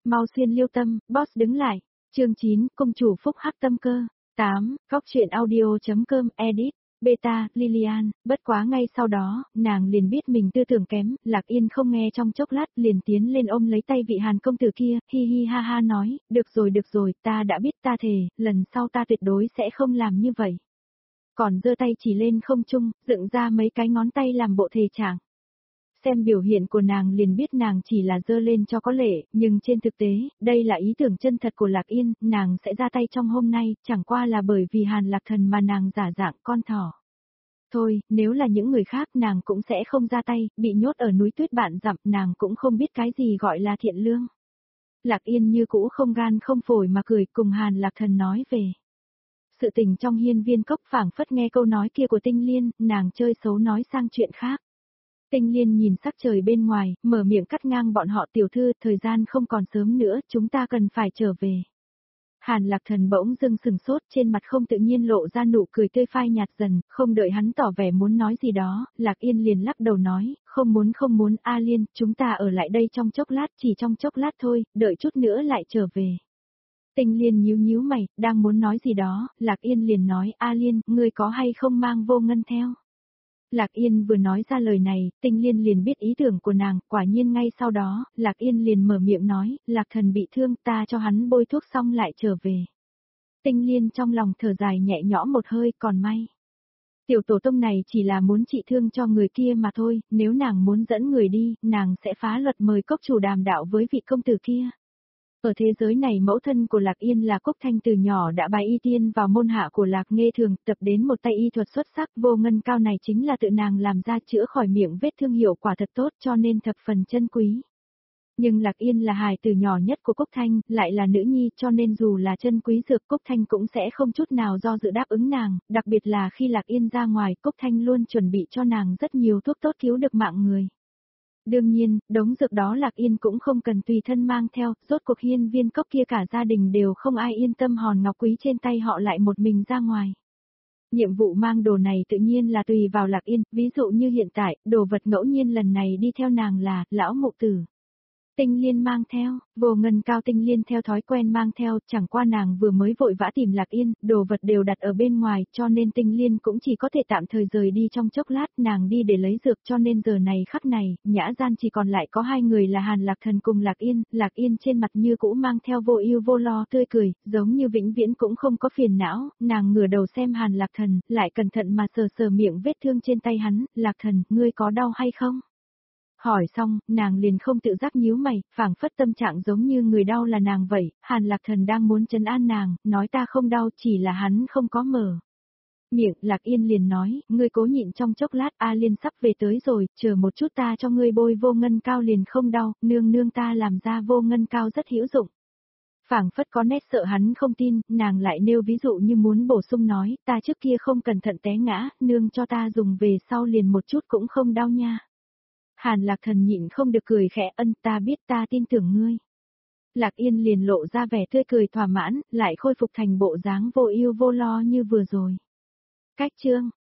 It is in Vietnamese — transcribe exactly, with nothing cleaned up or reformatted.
mau xuyên liêu tâm, boss đứng lại. Chương chín, công chủ phúc hắc tâm cơ. tám, góc truyện audio.com, edit, beta, Lilian, bất quá ngay sau đó, nàng liền biết mình tư tưởng kém, Lạc Yên không nghe trong chốc lát, liền tiến lên ôm lấy tay vị Hàn công tử kia, hi hi ha ha nói, được rồi được rồi, ta đã biết ta thề, lần sau ta tuyệt đối sẽ không làm như vậy. Còn giơ tay chỉ lên không trung, dựng ra mấy cái ngón tay làm bộ thề trạng. Xem biểu hiện của nàng liền biết nàng chỉ là giơ lên cho có lệ, nhưng trên thực tế, đây là ý tưởng chân thật của Lạc Yên, nàng sẽ ra tay trong hôm nay, chẳng qua là bởi vì Hàn Lạc Thần mà nàng giả dạng con thỏ. Thôi, nếu là những người khác nàng cũng sẽ không ra tay, bị nhốt ở núi tuyết bạn dặm nàng cũng không biết cái gì gọi là thiện lương. Lạc Yên như cũ không gan không phổi mà cười cùng Hàn Lạc Thần nói về. Sự tình trong hiên viên cốc phảng phất nghe câu nói kia của Tinh Liên, nàng chơi xấu nói sang chuyện khác. Tinh Liên nhìn sắc trời bên ngoài, mở miệng cắt ngang bọn họ tiểu thư, thời gian không còn sớm nữa, chúng ta cần phải trở về. Hàn Lạc Thần bỗng dưng sừng sốt, trên mặt không tự nhiên lộ ra nụ cười tươi phai nhạt dần, không đợi hắn tỏ vẻ muốn nói gì đó, Lạc Yên liền lắc đầu nói, không muốn không muốn, A Liên, chúng ta ở lại đây trong chốc lát, chỉ trong chốc lát thôi, đợi chút nữa lại trở về. Tinh Liên nhíu nhíu mày, đang muốn nói gì đó, Lạc Yên liền nói, A Liên, ngươi có hay không mang vô ngân theo? Lạc Yên vừa nói ra lời này, Tinh Liên liền biết ý tưởng của nàng, quả nhiên ngay sau đó, Lạc Yên liền mở miệng nói, Lạc Thần bị thương, ta cho hắn bôi thuốc xong lại trở về. Tinh Liên trong lòng thở dài nhẹ nhõm một hơi, còn may. Tiểu tổ tông này chỉ là muốn trị thương cho người kia mà thôi, nếu nàng muốn dẫn người đi, nàng sẽ phá luật mời cốc chủ đàm đạo với vị công tử kia. Ở thế giới này mẫu thân của Lạc Yên là Cốc Thanh từ nhỏ đã bái y tiên vào môn hạ của Lạc Nghê Thường, tập đến một tay y thuật xuất sắc, vô ngân cao này chính là tự nàng làm ra chữa khỏi miệng vết thương hiệu quả thật tốt cho nên thập phần chân quý. Nhưng Lạc Yên là hài tử nhỏ nhất của Cốc Thanh, lại là nữ nhi cho nên dù là chân quý dược Cốc Thanh cũng sẽ không chút nào do dự đáp ứng nàng, đặc biệt là khi Lạc Yên ra ngoài Cốc Thanh luôn chuẩn bị cho nàng rất nhiều thuốc tốt cứu được mạng người. Đương nhiên, đống dược đó Lạc Yên cũng không cần tùy thân mang theo, rốt cuộc hiên viên cốc kia cả gia đình đều không ai yên tâm hòn ngọc quý trên tay họ lại một mình ra ngoài. Nhiệm vụ mang đồ này tự nhiên là tùy vào Lạc Yên, ví dụ như hiện tại, đồ vật ngẫu nhiên lần này đi theo nàng là, lão mụ tử. Tinh Liên mang theo, vô ngân cao Tinh Liên theo thói quen mang theo, chẳng qua nàng vừa mới vội vã tìm Lạc Yên, đồ vật đều đặt ở bên ngoài, cho nên Tinh Liên cũng chỉ có thể tạm thời rời đi trong chốc lát, nàng đi để lấy dược cho nên giờ này khắc này, nhã gian chỉ còn lại có hai người là Hàn Lạc Thần cùng Lạc Yên, Lạc Yên trên mặt như cũ mang theo vô ưu vô lo tươi cười, giống như vĩnh viễn cũng không có phiền não, nàng ngửa đầu xem Hàn Lạc Thần, lại cẩn thận mà sờ sờ miệng vết thương trên tay hắn, Lạc Thần, ngươi có đau hay không? Hỏi xong, nàng liền không tự giác nhíu mày, phảng phất tâm trạng giống như người đau là nàng vậy, Hàn Lạc Thần đang muốn trấn an nàng, nói ta không đau chỉ là hắn không có mở. Miệng, Lạc Yên liền nói, ngươi cố nhịn trong chốc lát, A Liên sắp về tới rồi, chờ một chút ta cho ngươi bôi vô ngân cao liền không đau, nương nương ta làm ra vô ngân cao rất hữu dụng. Phảng phất có nét sợ hắn không tin, nàng lại nêu ví dụ như muốn bổ sung nói, ta trước kia không cẩn thận té ngã, nương cho ta dùng về sau liền một chút cũng không đau nha. Hàn Lạc Thần nhịn không được cười khẽ, ân, ta biết, ta tin tưởng ngươi. Lạc Yên liền lộ ra vẻ tươi cười thỏa mãn, lại khôi phục thành bộ dáng vô ưu vô lo như vừa rồi. Cách chương